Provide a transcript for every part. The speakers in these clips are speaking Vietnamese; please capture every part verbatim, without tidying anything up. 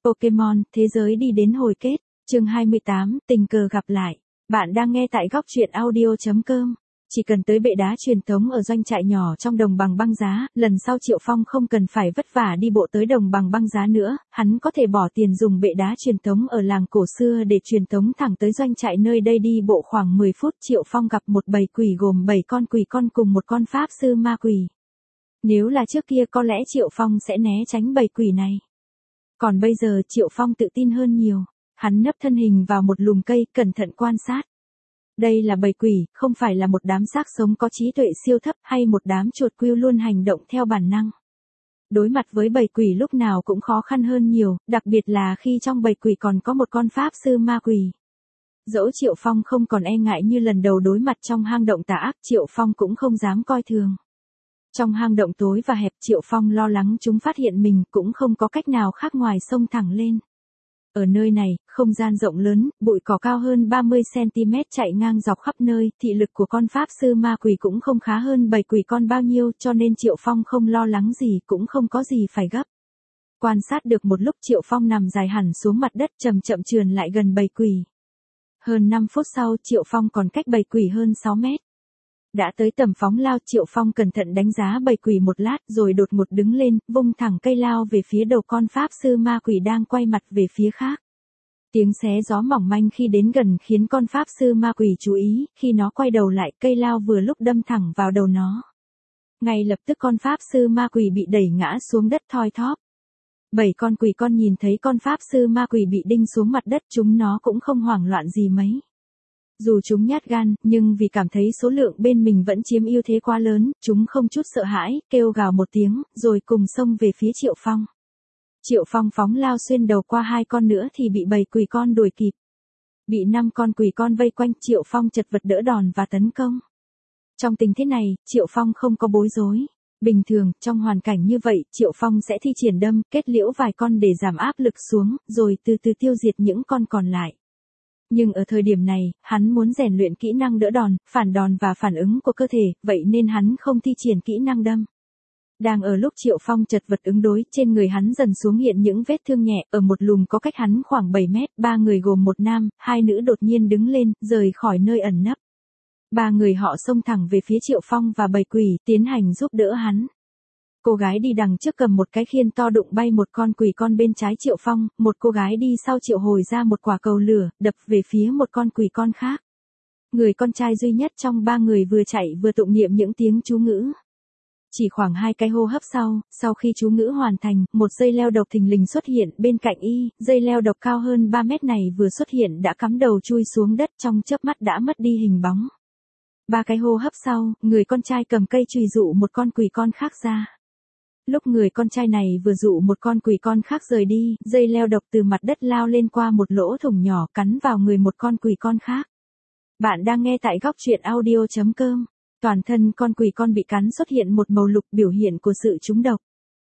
Pokemon, thế giới đi đến hồi kết, chương hai mươi tám, tình cờ gặp lại. Bạn đang nghe tại góc truyện audio chấm com. Chỉ cần tới bệ đá truyền thống ở doanh trại nhỏ trong đồng bằng băng giá, lần sau Triệu Phong không cần phải vất vả đi bộ tới đồng bằng băng giá nữa, hắn có thể bỏ tiền dùng bệ đá truyền thống ở làng cổ xưa để truyền thống thẳng tới doanh trại, nơi đây đi bộ khoảng mười phút. Triệu Phong gặp một bầy quỷ gồm bảy con quỷ con cùng một con pháp sư ma quỷ. Nếu là trước kia có lẽ Triệu Phong sẽ né tránh bầy quỷ này. Còn bây giờ Triệu Phong tự tin hơn nhiều, hắn nấp thân hình vào một lùm cây, cẩn thận quan sát. Đây là bầy quỷ, không phải là một đám xác sống có trí tuệ siêu thấp hay một đám chuột quêu luôn hành động theo bản năng. Đối mặt với bầy quỷ lúc nào cũng khó khăn hơn nhiều, đặc biệt là khi trong bầy quỷ còn có một con pháp sư ma quỷ. Dẫu Triệu Phong không còn e ngại như lần đầu đối mặt trong hang động tà ác, Triệu Phong cũng không dám coi thường. Trong hang động tối và hẹp, Triệu Phong lo lắng chúng phát hiện mình, cũng không có cách nào khác ngoài xông thẳng lên. Ở nơi này, không gian rộng lớn, bụi cỏ cao hơn ba mươi xăng-ti-mét chạy ngang dọc khắp nơi, thị lực của con pháp sư ma quỷ cũng không khá hơn bầy quỷ con bao nhiêu, cho nên Triệu Phong không lo lắng gì, cũng không có gì phải gấp. Quan sát được một lúc, Triệu Phong nằm dài hẳn xuống mặt đất, chậm chậm trườn lại gần bầy quỷ. Hơn năm phút sau, Triệu Phong còn cách bầy quỷ hơn sáu mét. Đã tới tầm phóng lao, Triệu Phong cẩn thận đánh giá bầy quỷ một lát rồi đột ngột đứng lên, vung thẳng cây lao về phía đầu con pháp sư ma quỷ đang quay mặt về phía khác. Tiếng xé gió mỏng manh khi đến gần khiến con pháp sư ma quỷ chú ý, khi nó quay đầu lại, cây lao vừa lúc đâm thẳng vào đầu nó. Ngay lập tức con pháp sư ma quỷ bị đẩy ngã xuống đất thoi thóp. Bảy con quỷ con nhìn thấy con pháp sư ma quỷ bị đinh xuống mặt đất, chúng nó cũng không hoảng loạn gì mấy. Dù chúng nhát gan, nhưng vì cảm thấy số lượng bên mình vẫn chiếm ưu thế quá lớn, chúng không chút sợ hãi, kêu gào một tiếng, rồi cùng xông về phía Triệu Phong. Triệu Phong phóng lao xuyên đầu qua hai con nữa thì bị bầy quỷ con đuổi kịp. Bị năm con quỷ con vây quanh, Triệu Phong chật vật đỡ đòn và tấn công. Trong tình thế này, Triệu Phong không có bối rối. Bình thường, trong hoàn cảnh như vậy, Triệu Phong sẽ thi triển đâm, kết liễu vài con để giảm áp lực xuống, rồi từ từ tiêu diệt những con còn lại. Nhưng ở thời điểm này, hắn muốn rèn luyện kỹ năng đỡ đòn, phản đòn và phản ứng của cơ thể, vậy nên hắn không thi triển kỹ năng đâm. Đang ở lúc Triệu Phong chật vật ứng đối, trên người hắn dần xuống hiện những vết thương nhẹ, ở một lùm có cách hắn khoảng bảy mét, ba người gồm một nam, hai nữ đột nhiên đứng lên, rời khỏi nơi ẩn nấp. Ba người họ xông thẳng về phía Triệu Phong và bầy quỷ, tiến hành giúp đỡ hắn. Cô gái đi đằng trước cầm một cái khiên to đụng bay một con quỷ con bên trái Triệu Phong, một cô gái đi sau triệu hồi ra một quả cầu lửa, đập về phía một con quỷ con khác. Người con trai duy nhất trong ba người vừa chạy vừa tụng niệm những tiếng chú ngữ. Chỉ khoảng hai cái hô hấp sau, sau khi chú ngữ hoàn thành, một dây leo độc thình lình xuất hiện bên cạnh y, dây leo độc cao hơn ba mét này vừa xuất hiện đã cắm đầu chui xuống đất, trong chớp mắt đã mất đi hình bóng. Ba cái hô hấp sau, người con trai cầm cây chùy dụ một con quỷ con khác ra. Lúc người con trai này vừa dụ một con quỷ con khác rời đi, dây leo độc từ mặt đất lao lên qua một lỗ thủng nhỏ, cắn vào người một con quỷ con khác. Bạn đang nghe tại góc truyện audio chấm com. Toàn thân con quỷ con bị cắn xuất hiện một màu lục, biểu hiện của sự trúng độc.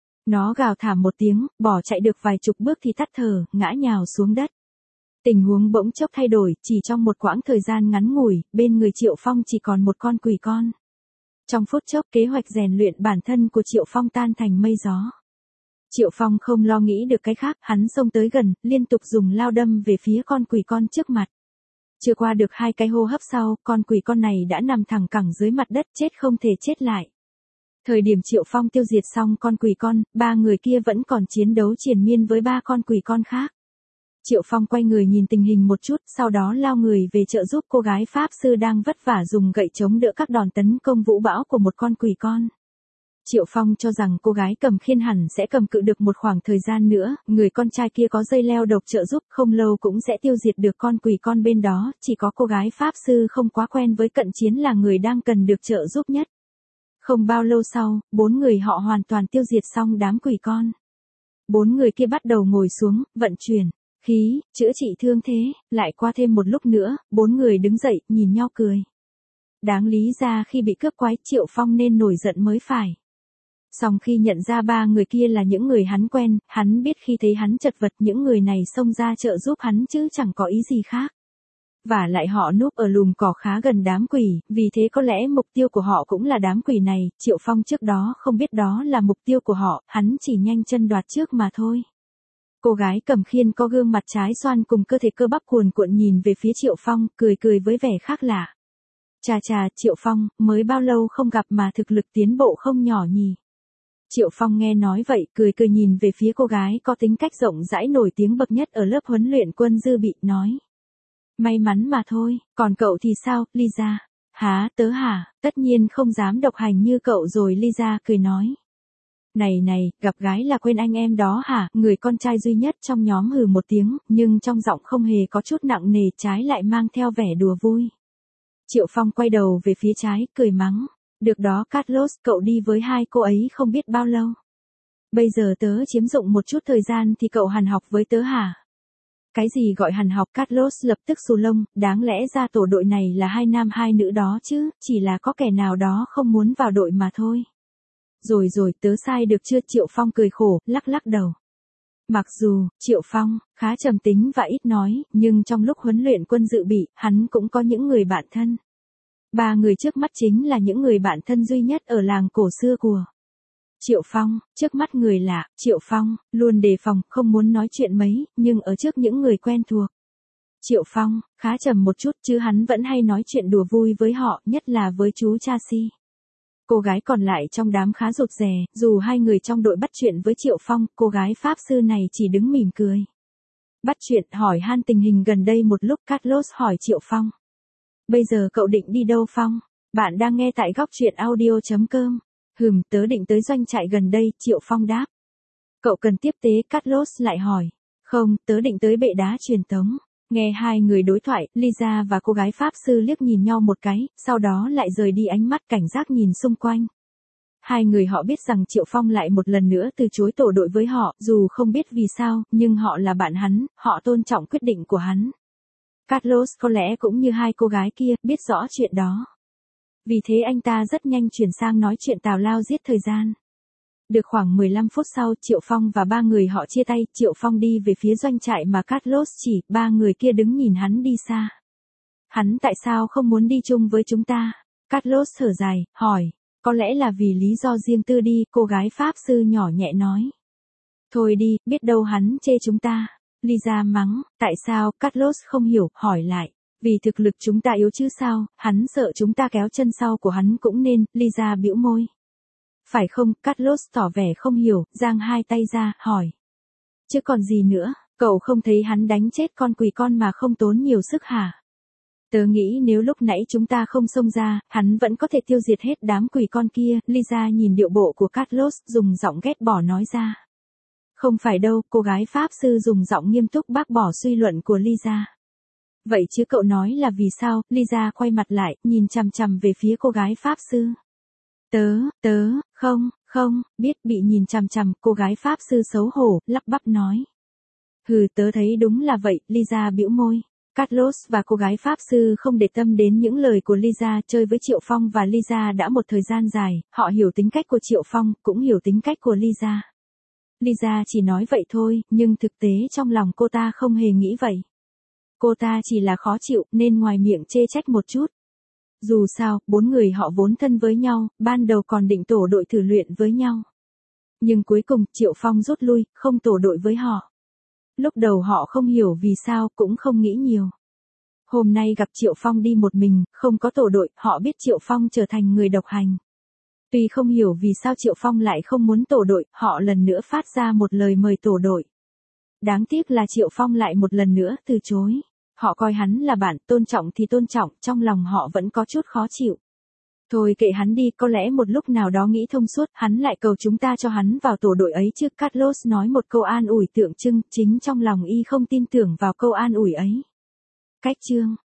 Nó gào thảm một tiếng, bỏ chạy được vài chục bước thì tắt thở, ngã nhào xuống đất. Tình huống bỗng chốc thay đổi, chỉ trong một quãng thời gian ngắn ngủi, bên người Triệu Phong chỉ còn một con quỷ con. Trong phút chốc, kế hoạch rèn luyện bản thân của Triệu Phong tan thành mây gió. Triệu Phong không lo nghĩ được cái khác, hắn xông tới gần, liên tục dùng lao đâm về phía con quỷ con trước mặt. Chưa qua được hai cái hô hấp sau, con quỷ con này đã nằm thẳng cẳng dưới mặt đất, chết không thể chết lại. Thời điểm Triệu Phong tiêu diệt xong con quỷ con, ba người kia vẫn còn chiến đấu triền miên với ba con quỷ con khác. Triệu Phong quay người nhìn tình hình một chút, sau đó lao người về trợ giúp cô gái pháp sư đang vất vả dùng gậy chống đỡ các đòn tấn công vũ bão của một con quỷ con. Triệu Phong cho rằng cô gái cầm khiên hẳn sẽ cầm cự được một khoảng thời gian nữa, người con trai kia có dây leo độc trợ giúp, không lâu cũng sẽ tiêu diệt được con quỷ con bên đó, chỉ có cô gái pháp sư không quá quen với cận chiến là người đang cần được trợ giúp nhất. Không bao lâu sau, bốn người họ hoàn toàn tiêu diệt xong đám quỷ con. Bốn người kia bắt đầu ngồi xuống, vận chuyển khí, chữa trị thương thế, lại qua thêm một lúc nữa, bốn người đứng dậy, nhìn nhau cười. Đáng lý ra khi bị cướp quái, Triệu Phong nên nổi giận mới phải. Song khi nhận ra ba người kia là những người hắn quen, hắn biết khi thấy hắn chật vật những người này xông ra trợ giúp hắn chứ chẳng có ý gì khác. Và lại họ núp ở lùm cỏ khá gần đám quỷ, vì thế có lẽ mục tiêu của họ cũng là đám quỷ này, Triệu Phong trước đó không biết đó là mục tiêu của họ, hắn chỉ nhanh chân đoạt trước mà thôi. Cô gái cầm khiên có gương mặt trái xoan cùng cơ thể cơ bắp cuồn cuộn nhìn về phía Triệu Phong, cười cười với vẻ khác lạ. Chà chà, Triệu Phong, mới bao lâu không gặp mà thực lực tiến bộ không nhỏ nhỉ. Triệu Phong nghe nói vậy, cười cười nhìn về phía cô gái có tính cách rộng rãi nổi tiếng bậc nhất ở lớp huấn luyện quân dư bị, nói. May mắn mà thôi, còn cậu thì sao, Lisa? Hả, tớ hả, tất nhiên không dám độc hành như cậu rồi, Lisa cười nói. Này này, gặp gái là quên anh em đó hả, người con trai duy nhất trong nhóm hừ một tiếng, nhưng trong giọng không hề có chút nặng nề, trái lại mang theo vẻ đùa vui. Triệu Phong quay đầu về phía trái, cười mắng. Được đó Carlos, cậu đi với hai cô ấy không biết bao lâu. Bây giờ tớ chiếm dụng một chút thời gian thì cậu hàn học với tớ hả? Cái gì gọi hàn học, Carlos lập tức xù lông, đáng lẽ ra tổ đội này là hai nam hai nữ đó chứ, chỉ là có kẻ nào đó không muốn vào đội mà thôi. Rồi rồi, tớ sai được chưa? Triệu Phong cười khổ, lắc lắc đầu. Mặc dù, Triệu Phong, khá trầm tính và ít nói, nhưng trong lúc huấn luyện quân dự bị, hắn cũng có những người bạn thân. Ba người trước mắt chính là những người bạn thân duy nhất ở làng cổ xưa của Triệu Phong, trước mắt người lạ, Triệu Phong, luôn đề phòng, không muốn nói chuyện mấy, nhưng ở trước những người quen thuộc. Triệu Phong, khá trầm một chút chứ hắn vẫn hay nói chuyện đùa vui với họ, nhất là với chú Chasi. Cô gái còn lại trong đám khá rụt rè, dù hai người trong đội bắt chuyện với Triệu Phong, cô gái Pháp sư này chỉ đứng mỉm cười. Bắt chuyện hỏi han tình hình gần đây một lúc, Carlos hỏi Triệu Phong. Bây giờ cậu định đi đâu Phong? Bạn đang nghe tại góc truyện audio chấm com. Hừm, tớ định tới doanh trại gần đây, Triệu Phong đáp. Cậu cần tiếp tế, Carlos lại hỏi. Không, tớ định tới bệ đá truyền tống. Nghe hai người đối thoại, Lisa và cô gái Pháp sư liếc nhìn nhau một cái, sau đó lại rời đi ánh mắt cảnh giác nhìn xung quanh. Hai người họ biết rằng Triệu Phong lại một lần nữa từ chối tổ đội với họ, dù không biết vì sao, nhưng họ là bạn hắn, họ tôn trọng quyết định của hắn. Carlos có lẽ cũng như hai cô gái kia, biết rõ chuyện đó. Vì thế anh ta rất nhanh chuyển sang nói chuyện tào lao giết thời gian. Được khoảng mười lăm phút sau, Triệu Phong và ba người họ chia tay, Triệu Phong đi về phía doanh trại mà Carlos chỉ, ba người kia đứng nhìn hắn đi xa. Hắn tại sao không muốn đi chung với chúng ta? Carlos thở dài, hỏi. Có lẽ là vì lý do riêng tư đi, cô gái Pháp sư nhỏ nhẹ nói. Thôi đi, biết đâu hắn chê chúng ta. Lisa mắng, tại sao, Carlos không hiểu, hỏi lại. Vì thực lực chúng ta yếu chứ sao, hắn sợ chúng ta kéo chân sau của hắn cũng nên, Lisa bĩu môi. Phải không, Carlos tỏ vẻ không hiểu, giang hai tay ra, hỏi. Chứ còn gì nữa, cậu không thấy hắn đánh chết con quỷ con mà không tốn nhiều sức hả? Tớ nghĩ nếu lúc nãy chúng ta không xông ra, hắn vẫn có thể tiêu diệt hết đám quỷ con kia, Lisa nhìn điệu bộ của Carlos, dùng giọng ghét bỏ nói ra. Không phải đâu, cô gái Pháp sư dùng giọng nghiêm túc bác bỏ suy luận của Lisa. Vậy chứ cậu nói là vì sao? Lisa quay mặt lại, nhìn chằm chằm về phía cô gái Pháp sư. Tớ, tớ, không, không, biết bị nhìn chằm chằm, cô gái Pháp sư xấu hổ, lắp bắp nói. Hừ, tớ thấy đúng là vậy, Lisa bĩu môi. Carlos và cô gái Pháp sư không để tâm đến những lời của Lisa, chơi với Triệu Phong và Lisa đã một thời gian dài, họ hiểu tính cách của Triệu Phong, cũng hiểu tính cách của Lisa. Lisa chỉ nói vậy thôi, nhưng thực tế trong lòng cô ta không hề nghĩ vậy. Cô ta chỉ là khó chịu, nên ngoài miệng chê trách một chút. Dù sao, bốn người họ vốn thân với nhau, ban đầu còn định tổ đội thử luyện với nhau. Nhưng cuối cùng, Triệu Phong rút lui, không tổ đội với họ. Lúc đầu họ không hiểu vì sao, cũng không nghĩ nhiều. Hôm nay gặp Triệu Phong đi một mình, không có tổ đội, họ biết Triệu Phong trở thành người độc hành. Tuy không hiểu vì sao Triệu Phong lại không muốn tổ đội, họ lần nữa phát ra một lời mời tổ đội. Đáng tiếc là Triệu Phong lại một lần nữa từ chối. Họ coi hắn là bạn, tôn trọng thì tôn trọng, trong lòng họ vẫn có chút khó chịu. Thôi kệ hắn đi, có lẽ một lúc nào đó nghĩ thông suốt, hắn lại cầu chúng ta cho hắn vào tổ đội ấy chứ. Carlos nói một câu an ủi tượng trưng, chính trong lòng y không tin tưởng vào câu an ủi ấy. Cách chương